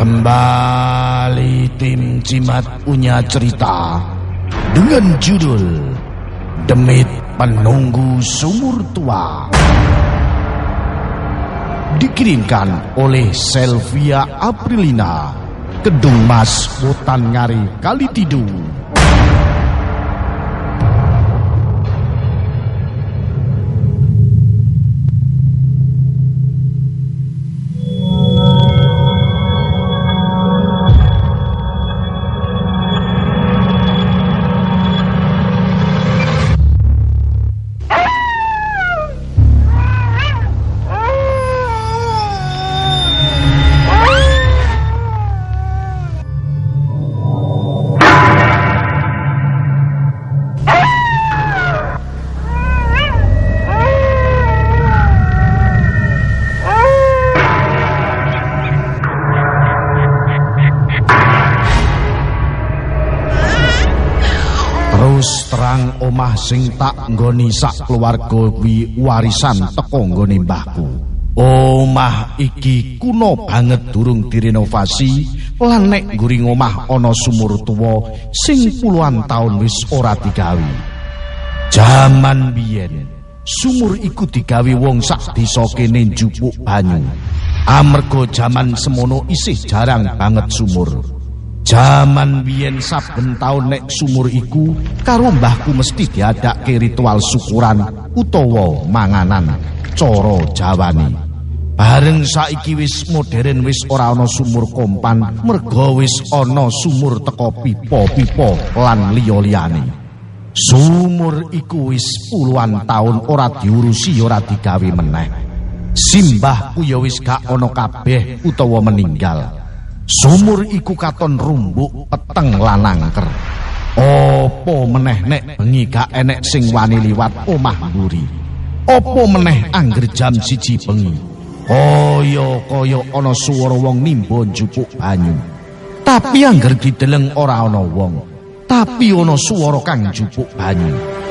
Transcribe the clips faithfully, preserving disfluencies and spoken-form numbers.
Kembali tim Cimat punya cerita dengan judul Demit Penunggu Sumur Tua. Dikirimkan oleh Selvia Aprilina, Kedung Mas, Botan Ngari, Kalitidu. Terus terang omah sing tak nggoni sak keluarga wi warisan teko nggone mbahku. Omah iki kuno banget durung direnovasi lan nek guring omah ana sumur tuwa sing puluhan taun wis ora digawe. Jaman biyen sumur iku digawe wong sak desa kene njupuk banyu. Amarga jaman semono isih jarang banget sumur. Jaman biyen saben taun nek sumur iku karo mbahku mesti diadakke ritual syukuran utawa manganan cara Jawane. Bareng saiki wis modern wis ora ana sumur kompan merga wis ana sumur teko pipa-pipa lan liya-liyane. Sumur iku wis puluhan taun ora diurusi ora digawe meneh. Simbahku ya wis gak ana kabeh utawa meninggal. Sumur iku katon rumbuk peteng lan angker. Apa meneh nek bengi gak enek sing wani liwat omah mburi. Apa meneh angger jam siji bengi. Kaya-kaya ana swara wong nimba njupuk banyu. Tapi angger dideleng ora ana wong. Tapi ana swara kang njupuk banyu.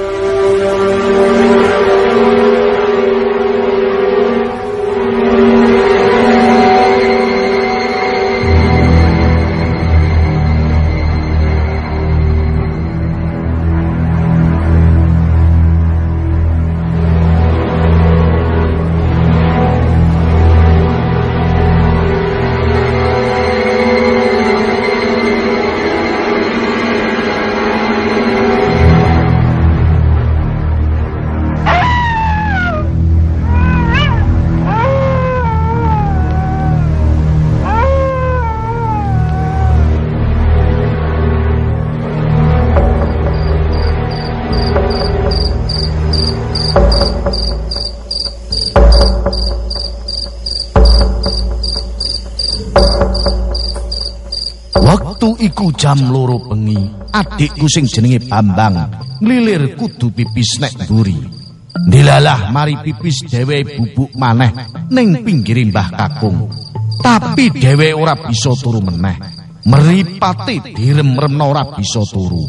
Iku jam loro bengi, adikku sing jenenge Bambang nglilir kudu pipis nek mburi. Dilalah mari pipis dhewe bubuk maneh ning pinggire Mbah Kakung. Tapi dhewe ora bisa turu meneh. Mripate direm-remna ora bisa turu.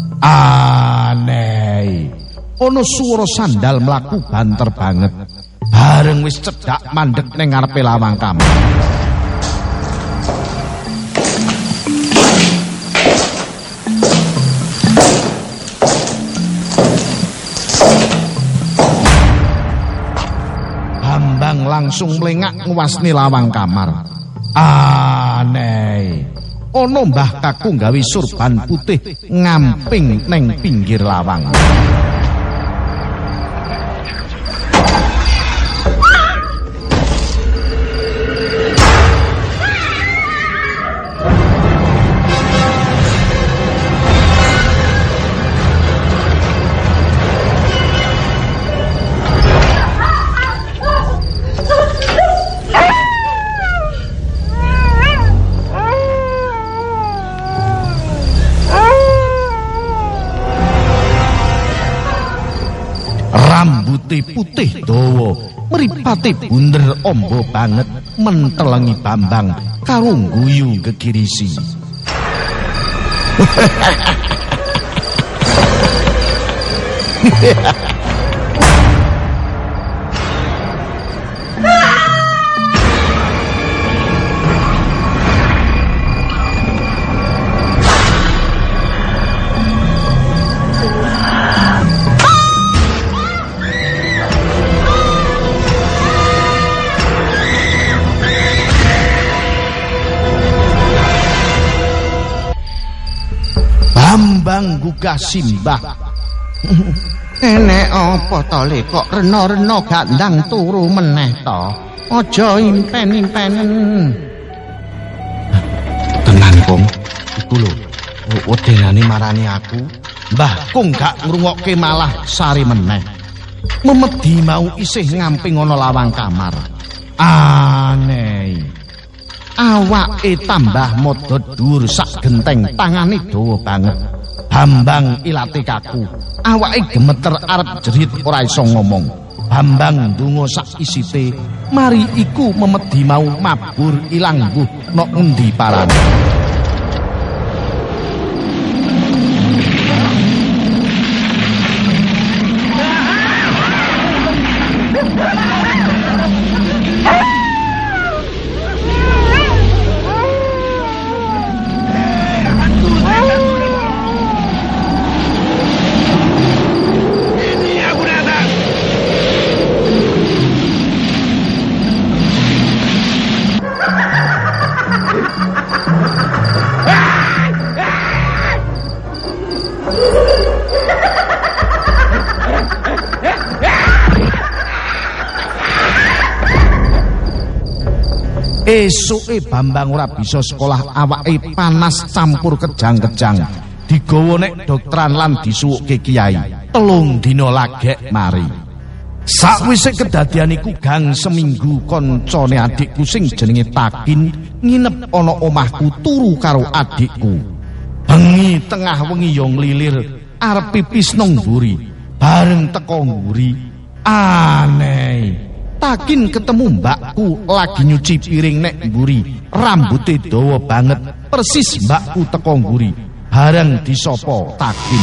Aneh. Ana swara sandal mlaku banter banget. Bareng wis cedhak mandeg ning ngarepe lawang kamar. Langsung mlengak nguwasni lawang kamar. Aneh. Ana Mbah Kakung gawe surban putih ngamping neng pinggir lawang. Putih dawa, mripate bunder ombo banget, mentelengi Bambang karo guyu gegirisi. Bambang gugah simbah. Enek apa to Le kok rena-rena gandang turu meneh to? Aja impen-impenen. Tenan Kong, iku lho. Wedenane marani aku. Mbah Kong gak ngrungokke malah sari meneh. Memedi mau isih ngamping ana lawang kamar. Aneh. Awake tambah modot dhuwur sak genteng, tangane dawa banget. Bambang ilate kaku. Awake gemeter arep jerit ora iso ngomong. Bambang ndonga sak isite, mari iku memedi mau mabur ilang mbuh nok endi parane. Esuke Bambang ora bisa sekolah, awake panas campur kejang-kejang. Digawa nek dokteran lan disuwukke kiai. Telung dina lagek mari. Sakwise kedadian iku gang seminggu koncone adikku sing jenenge Takin nginep ana omahku turu karo adikku. Bengi tengah wengi yo nglilir arep pipis nang mburi. Bareng teko mburi, aneh. Takin ketemu mbakku lagi nyuci piring nek mburi. Rambute dawa banget, persis mbakku teko mburi. Bareng disopo Takin.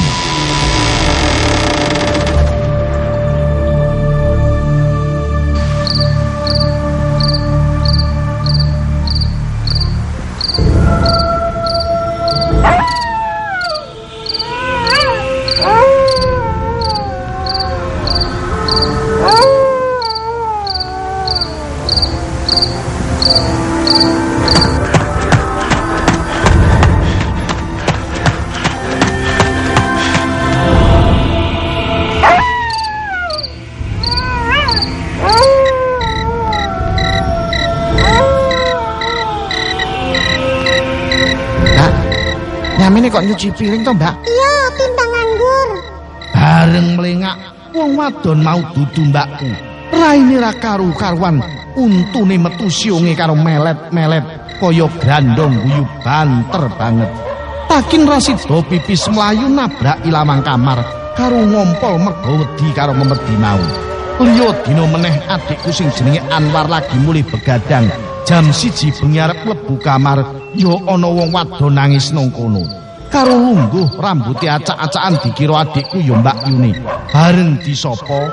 Nyamine kok nyuci piring to, Mbak? Iya, timbang nganggur. Bareng melengak, wong wadon mau dudu mbakku. Raine ra karu-karuan, untune metu sionge karo melet-melet kaya grandong guyu banter banget. Takin rasido pipis mlayu nabrak ilawang kamar karo ngompol mergo wedi karo memedi mau. Liya dina meneh adikku sing jenenge Anwar lagi mulih begadang. Jam siji bengi arep mlebu kamar, ya ana wong wadon nangis nang kono. Karo lungguh rambuté acak-acakan dikira adikku ya Mbak Yuni. Bareng disapa,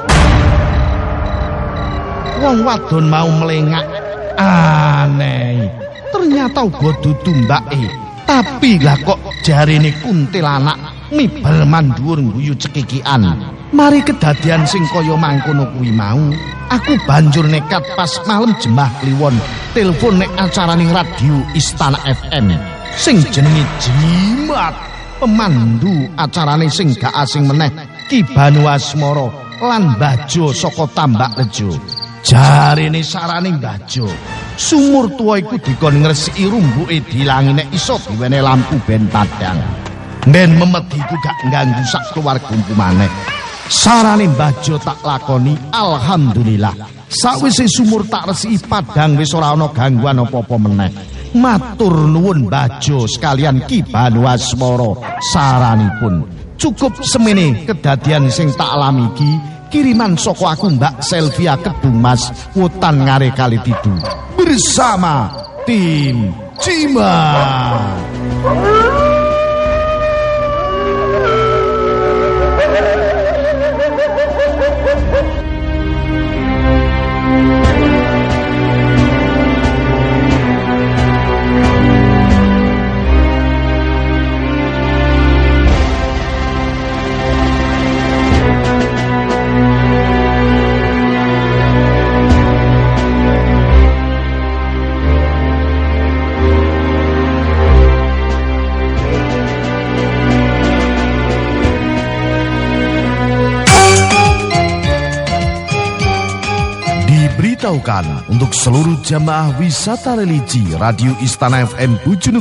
wong wadon mau melengak. Aneh, ternyata uga dudu mbake. Tapi lah kok jarine kuntilanak mibel mandhuwur guyu cekikian. Mari kedadian sing kaya mangkono kuwi mau, aku banjur nekat pas malam jemah kliwon telepon nek acaraning radio Istana F M sing jenenge Jimat. Pemandu acarane sing gak asing meneh Ki Banu Asmara lan Mbah Jo saka Tambak Rejo. Jarine sarane Mbah Jo, sumur tuwa iku dikon ngresiki rumbuke dilangi nek iso diwene lampu ben padhang. Ben memediku gak ngganggu sak keluargaku maneh. Sarane Mbah Jo tak lakoni, alhamdulillah. Sawise sumur tak resiki padhang wis ora ana gangguan apa-apa meneh. Matur nuwun Mbah Jo sekalian Ki Banu Asmara saranipun. Cukup semene kedadian sing tak alami iki. Kiriman saka aku Mbak Selvia Kedung Mas, Wutan Ngare Kali Tidu. Bersama tim Jimat. beritahukan untuk seluruh jamaah wisata religi Radio Istana F M Bojonegoro